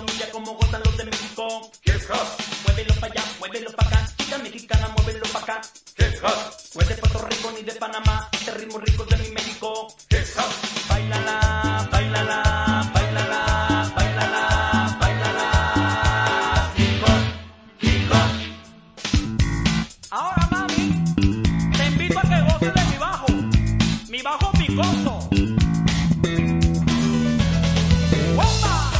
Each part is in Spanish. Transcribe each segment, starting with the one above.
muévelo, mira cómo gozan los de México. Hip hop, Muévelo para allá, muévelo para acá. Chica mexicana, muévelo para acá. hip hop, No es de Puerto Rico ni de Panamá, este ritmo rico es de mi México. hip hop. Bailala, bailala, bailala, bailala, bailala. Hip hop, hip hop. Ahora mami, te invito a que goces de mi bajo picoso. ¡Opa!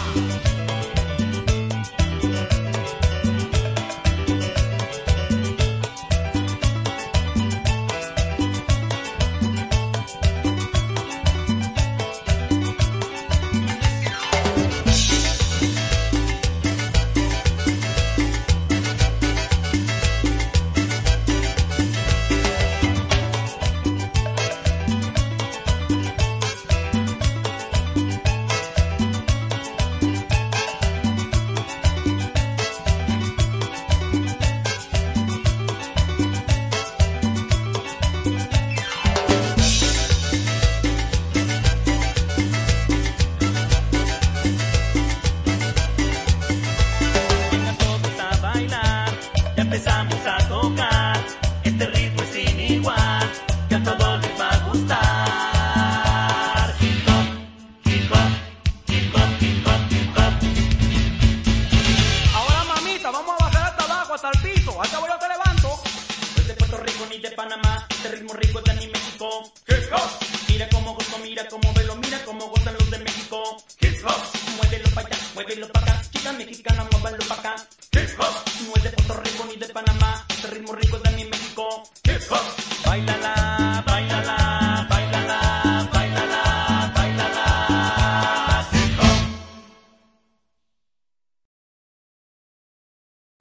Empezamos a tocar, este ritmo es sin igual, que a todos les va a gustar. Hip hop, hip hop, hip hop, hip hop, hip hop. Ahora mamita, vamos a bajar hasta abajo, hasta el piso, hasta yo te levanto. No es de Puerto Rico ni de Panamá, este ritmo rico es de mi México. Hip hop, Mira cómo gozo, mira cómo velo, mira cómo gozan los de México. hip hop, Muévelo para allá, muévelo para acá, chica mexicana, muévelo para acá. hip hop. No es de Puerto Rico ni de Panamá, este ritmo rico es de